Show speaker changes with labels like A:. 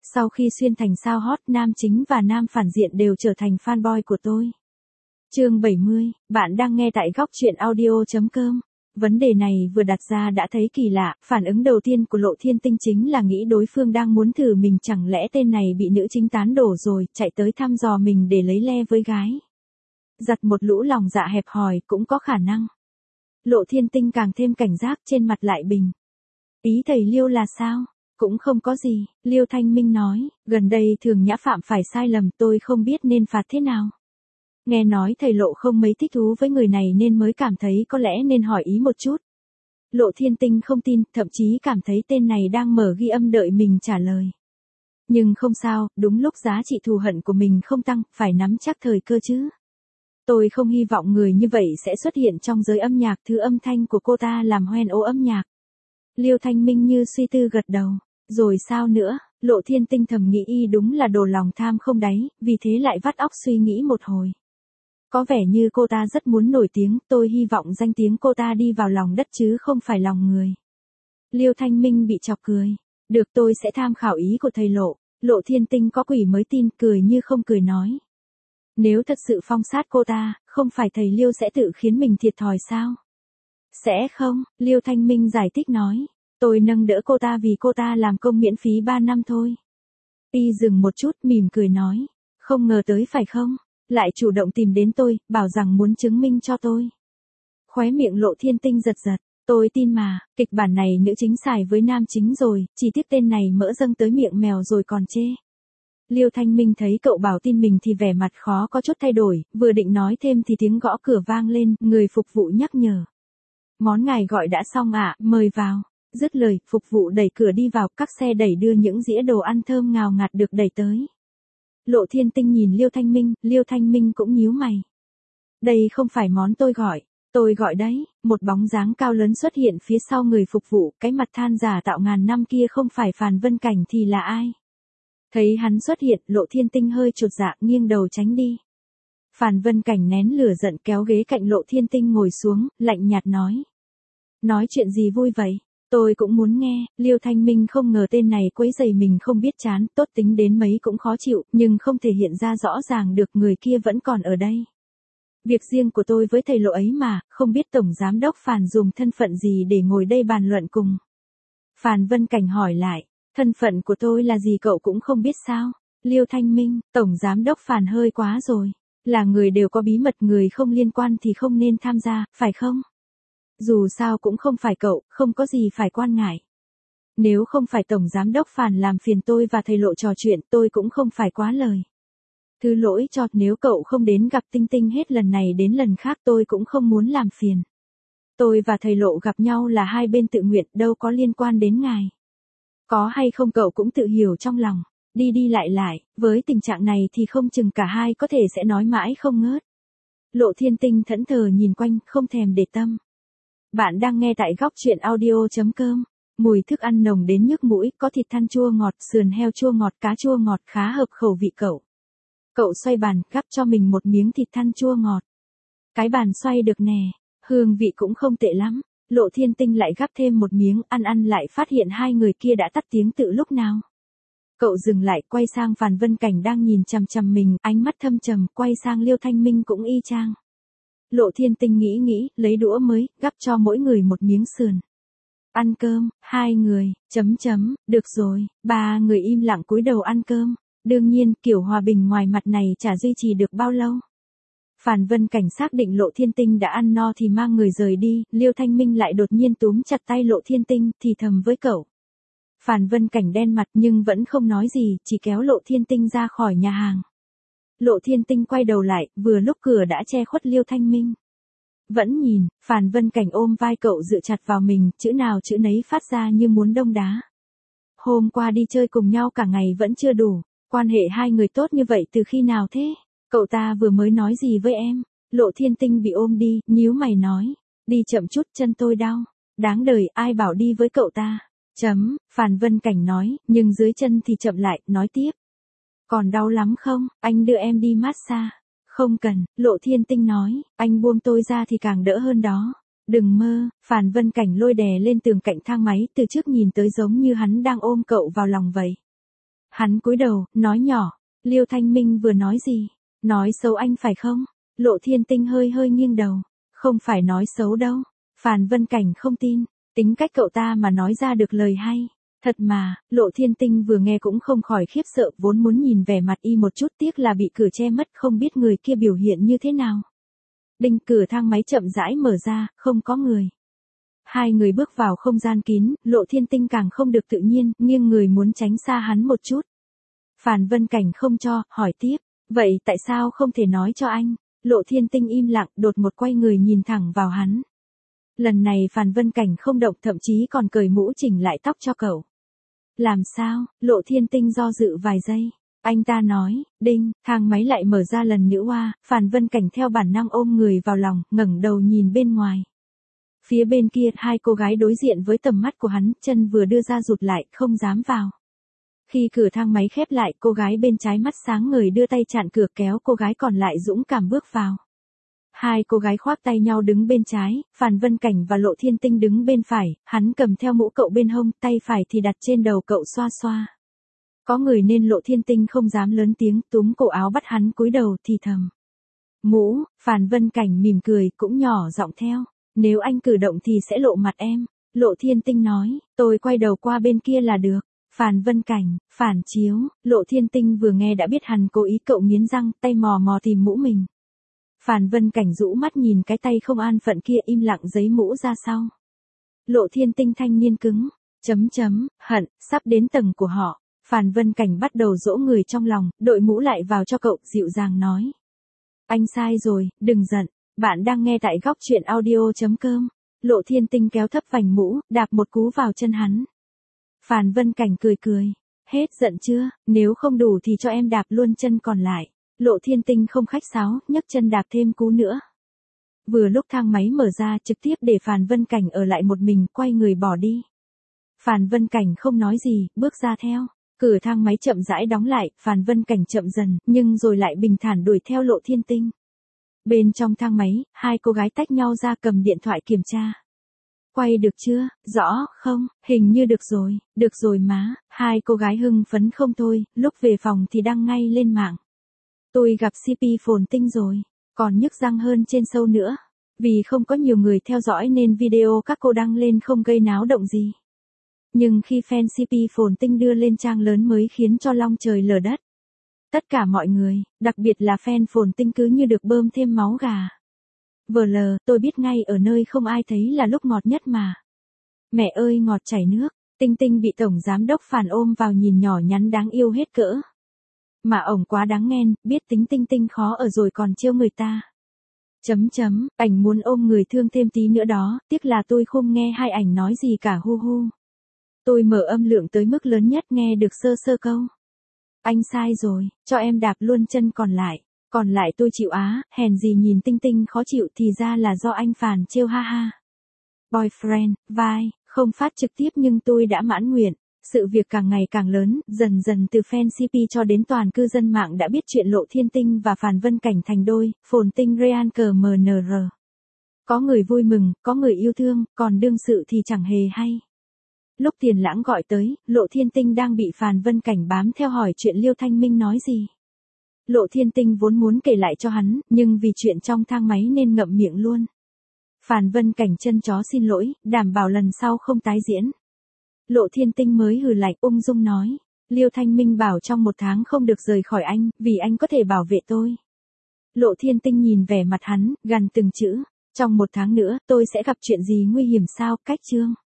A: Sau khi xuyên thành sao hot, nam chính và nam phản diện đều trở thành fanboy của tôi. Chương 70, bạn đang nghe tại góc truyện audio.com. Vấn đề này vừa đặt ra đã thấy kỳ lạ, phản ứng đầu tiên của Lộ Thiên Tinh chính là nghĩ đối phương đang muốn thử mình, chẳng lẽ tên này bị nữ chính tán đổ rồi, chạy tới thăm dò mình để lấy le với gái. Giặt một lũ lòng dạ hẹp hòi cũng có khả năng. Lộ Thiên Tinh càng thêm cảnh giác, trên mặt lại bình. Ý thầy Liêu là sao? Cũng không có gì, Liêu Thanh Minh nói, gần đây thường nhã phạm phải sai lầm, tôi không biết nên phạt thế nào. Nghe nói thầy Lộ không mấy thích thú với người này nên mới cảm thấy có lẽ nên hỏi ý một chút. Lộ Thiên Tinh không tin, thậm chí cảm thấy tên này đang mở ghi âm đợi mình trả lời. Nhưng không sao, đúng lúc giá trị thù hận của mình không tăng, phải nắm chắc thời cơ chứ. Tôi không hy vọng người như vậy sẽ xuất hiện trong giới âm nhạc, thứ âm thanh của cô ta làm hoen ố âm nhạc. Liêu Thanh Minh như suy tư gật đầu. Rồi sao nữa? Lộ Thiên Tinh thầm nghĩ y đúng là đồ lòng tham không đáy, vì thế lại vắt óc suy nghĩ một hồi. Có vẻ như cô ta rất muốn nổi tiếng, tôi hy vọng danh tiếng cô ta đi vào lòng đất chứ không phải lòng người. Liêu Thanh Minh bị chọc cười. Được, tôi sẽ tham khảo ý của thầy Lộ. Lộ Thiên Tinh có quỷ mới tin, cười như không cười nói. Nếu thật sự phong sát cô ta, không phải thầy Liêu sẽ tự khiến mình thiệt thòi sao? Sẽ không, Liêu Thanh Minh giải thích nói. Tôi nâng đỡ cô ta vì cô ta làm công miễn phí 3 năm thôi. Y dừng một chút, mỉm cười nói. Không ngờ tới phải không? Lại chủ động tìm đến tôi, bảo rằng muốn chứng minh cho tôi. Khóe miệng Lộ Thiên Tinh giật giật. Tôi tin mà, kịch bản này nữ chính xài với nam chính rồi, chỉ tiếc tên này mỡ dâng tới miệng mèo rồi còn chê. Liêu Thanh Minh thấy cậu bảo tin mình thì vẻ mặt khó có chút thay đổi, vừa định nói thêm thì tiếng gõ cửa vang lên, người phục vụ nhắc nhở. Món ngài gọi đã xong ạ, mời vào. Dứt lời, phục vụ đẩy cửa đi vào, các xe đẩy đưa những dĩa đồ ăn thơm ngào ngạt được đẩy tới. Lộ Thiên Tinh nhìn Liêu Thanh Minh cũng nhíu mày. Đây không phải món tôi gọi đấy, một bóng dáng cao lớn xuất hiện phía sau người phục vụ, cái mặt than giả tạo ngàn năm kia không phải Phàn Vân Cảnh thì là ai? Thấy hắn xuất hiện, Lộ Thiên Tinh hơi chột dạ, nghiêng đầu tránh đi. Phàn Vân Cảnh nén lửa giận kéo ghế cạnh Lộ Thiên Tinh ngồi xuống, lạnh nhạt nói. Nói chuyện gì vui vậy? Tôi cũng muốn nghe. Liêu Thanh Minh không ngờ tên này quấy rầy mình không biết chán, tốt tính đến mấy cũng khó chịu, nhưng không thể hiện ra rõ ràng được người kia vẫn còn ở đây. Việc riêng của tôi với thầy Lộ ấy mà, không biết Tổng Giám đốc Phàn dùng thân phận gì để ngồi đây bàn luận cùng. Phàn Vân Cảnh hỏi lại, thân phận của tôi là gì cậu cũng không biết sao? Liêu Thanh Minh, Tổng Giám đốc Phàn hơi quá rồi. Là người đều có bí mật, người không liên quan thì không nên tham gia, phải không? Dù sao cũng không phải cậu, không có gì phải quan ngại. Nếu không phải Tổng Giám đốc Phàn làm phiền tôi và thầy Lộ trò chuyện, tôi cũng không phải quá lời. Thứ lỗi cho, nếu cậu không đến gặp Tinh Tinh hết lần này đến lần khác tôi cũng không muốn làm phiền. Tôi và thầy Lộ gặp nhau là hai bên tự nguyện, đâu có liên quan đến ngài. Có hay không cậu cũng tự hiểu trong lòng, đi đi lại, với tình trạng này thì không chừng cả hai có thể sẽ nói mãi không ngớt. Lộ Thiên Tinh thẫn thờ nhìn quanh, không thèm để tâm. Bạn đang nghe tại góc truyện audio.com. Mùi thức ăn nồng đến nhức mũi, có thịt than chua ngọt, sườn heo chua ngọt, cá chua ngọt khá hợp khẩu vị cậu. Cậu xoay bàn, gắp cho mình một miếng thịt than chua ngọt. Cái bàn xoay được nè, hương vị cũng không tệ lắm. Lộ Thiên Tinh lại gắp thêm một miếng, ăn lại phát hiện hai người kia đã tắt tiếng từ lúc nào. Cậu dừng lại, quay sang Phàn Vân Cảnh đang nhìn chằm chằm mình, ánh mắt thâm trầm, quay sang Liêu Thanh Minh cũng y chang. Lộ Thiên Tinh nghĩ, lấy đũa mới, gắp cho mỗi người một miếng sườn. Ăn cơm, hai người, được rồi, ba người im lặng cúi đầu ăn cơm. Đương nhiên, kiểu hòa bình ngoài mặt này chả duy trì được bao lâu. Phàn Vân Cảnh xác định Lộ Thiên Tinh đã ăn no thì mang người rời đi, Liêu Thanh Minh lại đột nhiên túm chặt tay Lộ Thiên Tinh, thì thầm với cậu. Phàn Vân Cảnh đen mặt nhưng vẫn không nói gì, chỉ kéo Lộ Thiên Tinh ra khỏi nhà hàng. Lộ Thiên Tinh quay đầu lại, vừa lúc cửa đã che khuất Liêu Thanh Minh. Vẫn nhìn, Phàn Vân Cảnh ôm vai cậu dựa chặt vào mình, chữ nào chữ nấy phát ra như muốn đông đá. Hôm qua đi chơi cùng nhau cả ngày vẫn chưa đủ, quan hệ hai người tốt như vậy từ khi nào thế? Cậu ta vừa mới nói gì với em? Lộ Thiên Tinh bị ôm đi, nhíu mày nói. Đi chậm chút, chân tôi đau. Đáng đời, ai bảo đi với cậu ta? Phàn Vân Cảnh nói, nhưng dưới chân thì chậm lại, nói tiếp. Còn đau lắm không? Anh đưa em đi massage. Không cần, Lộ Thiên Tinh nói, anh buông tôi ra thì càng đỡ hơn đó. Đừng mơ, Phàn Vân Cảnh lôi đè lên tường cạnh thang máy, từ trước nhìn tới giống như hắn đang ôm cậu vào lòng vậy. Hắn cúi đầu, nói nhỏ, Liêu Thanh Minh vừa nói gì? Nói xấu anh phải không? Lộ Thiên Tinh hơi hơi nghiêng đầu, không phải nói xấu đâu. Phàn Vân Cảnh không tin, tính cách cậu ta mà nói ra được lời hay. Thật mà, Lộ Thiên Tinh vừa nghe cũng không khỏi khiếp sợ, vốn muốn nhìn vẻ mặt y một chút, tiếc là bị cửa che mất, không biết người kia biểu hiện như thế nào. Đinh, cửa thang máy chậm rãi mở ra, không có người. Hai người bước vào không gian kín, Lộ Thiên Tinh càng không được tự nhiên, nghiêng người muốn tránh xa hắn một chút. Phàn Vân Cảnh không cho, hỏi tiếp, vậy tại sao không thể nói cho anh? Lộ Thiên Tinh im lặng, đột một quay người nhìn thẳng vào hắn. Lần này Phàn Vân Cảnh không động, thậm chí còn cởi mũ chỉnh lại tóc cho cậu. Làm sao? Lộ Thiên Tinh do dự vài giây. Anh ta nói, đinh, thang máy lại mở ra lần nữa. Phàn Vân Cảnh theo bản năng ôm người vào lòng, ngẩng đầu nhìn bên ngoài. Phía bên kia, hai cô gái đối diện với tầm mắt của hắn, chân vừa đưa ra rụt lại, không dám vào. Khi cửa thang máy khép lại, cô gái bên trái mắt sáng ngời đưa tay chặn cửa, kéo cô gái còn lại dũng cảm bước vào. Hai cô gái khoác tay nhau đứng bên trái, Phàn Vân Cảnh và Lộ Thiên Tinh đứng bên phải, hắn cầm theo mũ cậu bên hông, tay phải thì đặt trên đầu cậu xoa xoa. Có người nên Lộ Thiên Tinh không dám lớn tiếng, túm cổ áo bắt hắn cúi đầu thì thầm. Mũ, Phàn Vân Cảnh mỉm cười, cũng nhỏ giọng theo. Nếu anh cử động thì sẽ lộ mặt em. Lộ Thiên Tinh nói, tôi quay đầu qua bên kia là được. Phàn Vân Cảnh, phản chiếu, Lộ Thiên Tinh vừa nghe đã biết hắn cố ý, cậu nghiến răng, tay mò mò tìm mũ mình. Phàn Vân Cảnh rũ mắt nhìn cái tay không an phận kia, im lặng giấy mũ ra sau. Lộ Thiên Tinh thanh niên cứng, hận, sắp đến tầng của họ. Phàn Vân Cảnh bắt đầu dỗ người trong lòng, đội mũ lại vào cho cậu, dịu dàng nói. Anh sai rồi, đừng giận, bạn đang nghe tại góc truyện audio.com. Lộ Thiên Tinh kéo thấp vành mũ, đạp một cú vào chân hắn. Phàn Vân Cảnh cười cười, hết giận chưa, nếu không đủ thì cho em đạp luôn chân còn lại. Lộ Thiên Tinh không khách sáo, nhấc chân đạp thêm cú nữa. Vừa lúc thang máy mở ra, trực tiếp để Phàn Vân Cảnh ở lại một mình, quay người bỏ đi. Phàn Vân Cảnh không nói gì, bước ra theo. Cửa thang máy chậm rãi đóng lại, Phàn Vân Cảnh chậm dần, nhưng rồi lại bình thản đuổi theo Lộ Thiên Tinh. Bên trong thang máy, hai cô gái tách nhau ra cầm điện thoại kiểm tra. Quay được chưa, rõ không, hình như được rồi má, hai cô gái hưng phấn không thôi, lúc về phòng thì đăng ngay lên mạng. Tôi gặp CP Phồn Tinh rồi, còn nhức răng hơn trên show nữa. Vì không có nhiều người theo dõi nên video các cô đăng lên không gây náo động gì. Nhưng khi fan CP Phồn Tinh đưa lên trang lớn mới khiến cho long trời lở đất. Tất cả mọi người, đặc biệt là fan Phồn Tinh cứ như được bơm thêm máu gà. VL, tôi biết ngay ở nơi không ai thấy là lúc ngọt nhất mà. Mẹ ơi ngọt chảy nước, Tinh Tinh bị tổng giám đốc Phàn ôm vào nhìn nhỏ nhắn đáng yêu hết cỡ. Mà ổng quá đáng ghen, biết tính Tinh Tinh khó ở rồi còn trêu người ta. Ảnh muốn ôm người thương thêm tí nữa đó, tiếc là tôi không nghe hai ảnh nói gì cả hu hu. Tôi mở âm lượng tới mức lớn nhất nghe được sơ sơ câu. Anh sai rồi, cho em đạp luôn chân còn lại tôi chịu á, hèn gì nhìn Tinh Tinh khó chịu thì ra là do anh Phàn trêu ha ha. Boyfriend, vai, không phát trực tiếp nhưng tôi đã mãn nguyện. Sự việc càng ngày càng lớn, dần dần từ fan CP cho đến toàn cư dân mạng đã biết chuyện Lộ Thiên Tinh và Phàn Vân Cảnh thành đôi, Phồn Tinh Real CMNR. Có người vui mừng, có người yêu thương, còn đương sự thì chẳng hề hay. Lúc Tiền Lãng gọi tới, Lộ Thiên Tinh đang bị Phàn Vân Cảnh bám theo hỏi chuyện Liêu Thanh Minh nói gì. Lộ Thiên Tinh vốn muốn kể lại cho hắn, nhưng vì chuyện trong thang máy nên ngậm miệng luôn. Phàn Vân Cảnh chân chó xin lỗi, đảm bảo lần sau không tái diễn. Lộ Thiên Tinh mới hừ lạnh ung dung nói, Liêu Thanh Minh bảo trong 1 tháng không được rời khỏi anh, vì anh có thể bảo vệ tôi. Lộ Thiên Tinh nhìn vẻ mặt hắn, gằn từng chữ, trong 1 tháng nữa, tôi sẽ gặp chuyện gì nguy hiểm sao, cách chương.